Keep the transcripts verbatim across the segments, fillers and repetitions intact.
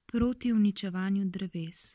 Proti uničevanju dreves.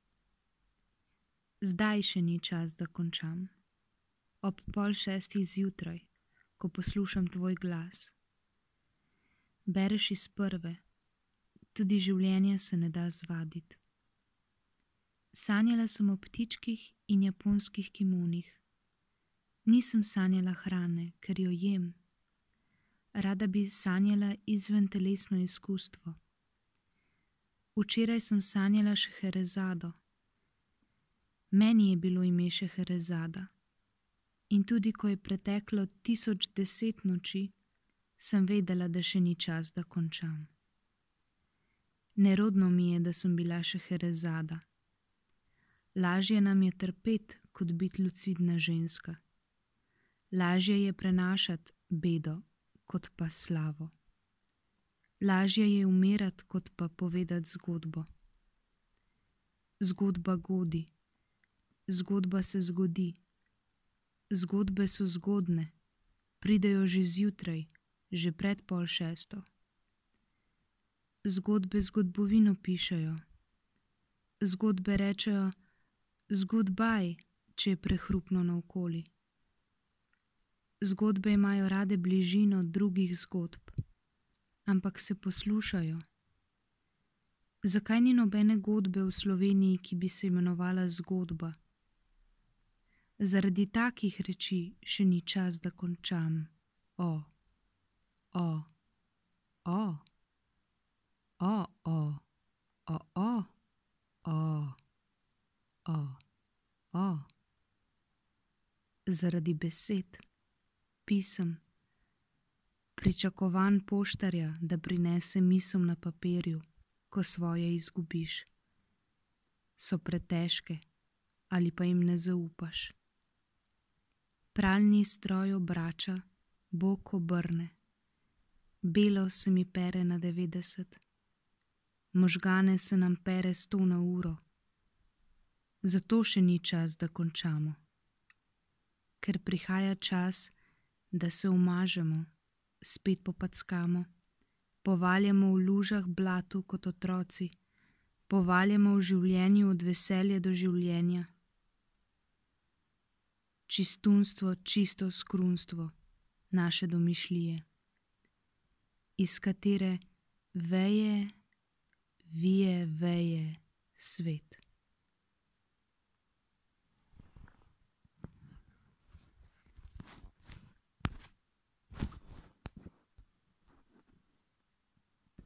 Zdaj še ni čas, da končam. Ob pol šestih zjutraj, ko poslušam tvoj glas. Bereš iz prve, tudi življenje se ne da zvaditi. Sanjala sem o ptičkih in japonskih kimonih. Nisem sanjala hrane, ker jo jem. Rada bi sanjala izven telesno izkustvo. Včeraj sem sanjala Šeherezado. Meni je bilo ime Šeherezada. In tudi ko je preteklo tisoč deset noči, sem vedela, da še ni čas, da končam. Nerodno mi je, da sem bila Šeherezada. Lažje nam je trpeti, kot biti lucidna ženska. Lažje je prenašati bedo, kot pa slavo. Lažje je umirati, kot pa povedati zgodbo. Zgodba godi. Zgodba se zgodi. Zgodbe so zgodne. Pridejo že zjutraj, že pred pol šesto. Zgodbe zgodbovino pišejo. Zgodbe rečejo zgodbaj, če je prehrupno naokoli. Zgodbe imajo rade bližino drugih zgodb. Ampak se poslušajo. Zakaj ni nobene godbe v Sloveniji, ki bi se imenovala zgodba? Zaradi takih reči še ni čas, da končam. O, o, o, o, o, o, o, o, o, o. Zaradi besed, pisem, pričakovanj poštarja, da prinese misel na papirju, ko svoje izgubiš. So pretežke ali pa jim ne zaupaš. Pralni stroj obrača, bog obrne. Belo se mi pere na devetdeset. Možgane se nam pere sto na uro. Zato še ni čas, da končamo. Ker prihaja čas, da se umažemo, spet popackamo, povaljamo v lužah blatu kot otroci, povaljamo v življenju od veselja do življenja. Čistunstvo, čisto skrunstvo naše domišljije, iz katere veje, vije, veje svet.